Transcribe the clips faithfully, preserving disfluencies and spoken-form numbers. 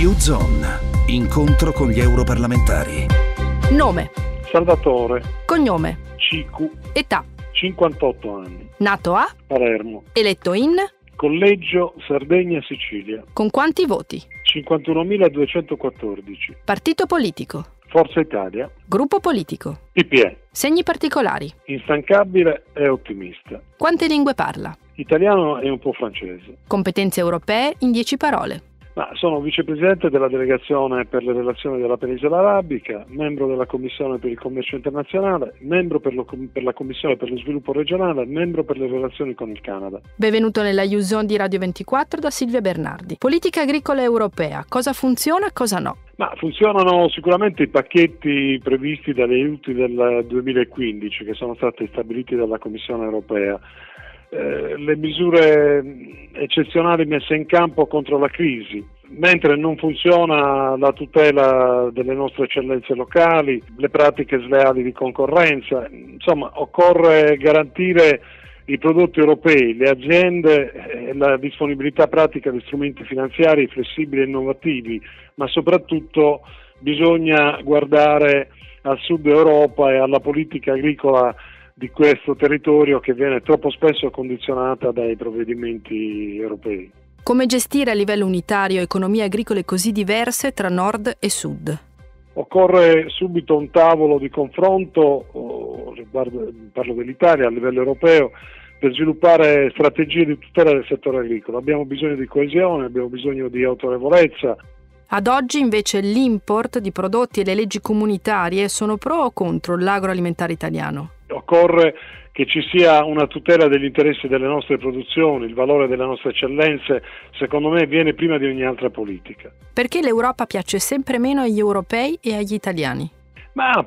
U-Zone. Incontro con gli europarlamentari. Nome. Salvatore. Cognome. Cicu. Età. cinquantotto anni. Nato a. Palermo. Eletto in. Collegio Sardegna-Sicilia. Con quanti voti? cinquantunomiladuecentoquattordici. Partito politico. Forza Italia. Gruppo politico. P P E. Segni particolari. Instancabile e ottimista. Quante lingue parla? Italiano e un po' francese. Competenze europee in dieci parole. Ma sono vicepresidente della delegazione per le relazioni della penisola arabica, membro della Commissione per il commercio internazionale, membro per, lo, per la Commissione per lo sviluppo regionale, membro per le relazioni con il Canada. Benvenuto nella U-Zone di Radio ventiquattro da Silvia Bernardi. Politica agricola europea, cosa funziona, cosa no? Ma funzionano sicuramente i pacchetti previsti dagli aiuti del duemilaquindici che sono stati stabiliti dalla Commissione europea. Eh, le misure eccezionali messe in campo contro la crisi, mentre non funziona la tutela delle nostre eccellenze locali, le pratiche sleali di concorrenza. Insomma, occorre garantire i prodotti europei, le aziende e la disponibilità pratica di strumenti finanziari flessibili e innovativi, ma soprattutto bisogna guardare al sud Europa e alla politica agricola di questo territorio che viene troppo spesso condizionata dai provvedimenti europei. Come gestire a livello unitario economie agricole così diverse tra nord e sud? Occorre subito un tavolo di confronto, oh, riguardo, parlo dell'Italia, a livello europeo, per sviluppare strategie di tutela del settore agricolo. Abbiamo bisogno di coesione, abbiamo bisogno di autorevolezza. Ad oggi invece l'import di prodotti e le leggi comunitarie sono pro o contro l'agroalimentare italiano? Occorre che ci sia una tutela degli interessi delle nostre produzioni, il valore delle nostre eccellenze, secondo me viene prima di ogni altra politica. Perché l'Europa piace sempre meno agli europei e agli italiani? Ma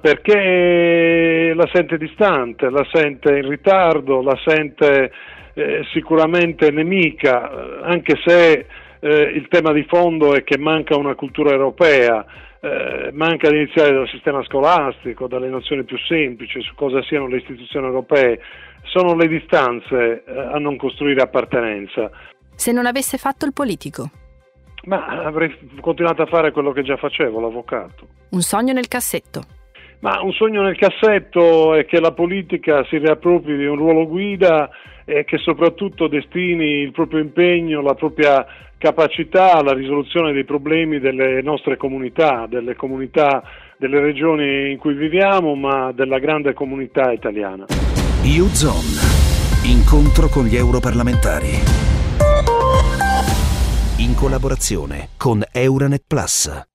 perché la sente distante, la sente in ritardo, la sente eh, sicuramente nemica, anche se eh, il tema di fondo è che manca una cultura europea. Eh, manca di iniziare dal sistema scolastico, dalle nozioni più semplici su cosa siano le istituzioni europee. Sono le distanze eh, a non costruire appartenenza. Se non avesse fatto il politico? Ma avrei continuato a fare quello che già facevo, l'avvocato. Un sogno nel cassetto? Ma un sogno nel cassetto è che la politica si riappropri di un ruolo guida e che soprattutto destini il proprio impegno, la propria capacità alla risoluzione dei problemi delle nostre comunità, delle comunità delle regioni in cui viviamo, ma della grande comunità italiana. U-Zone. Incontro con gli europarlamentari. In collaborazione con Euranet Plus.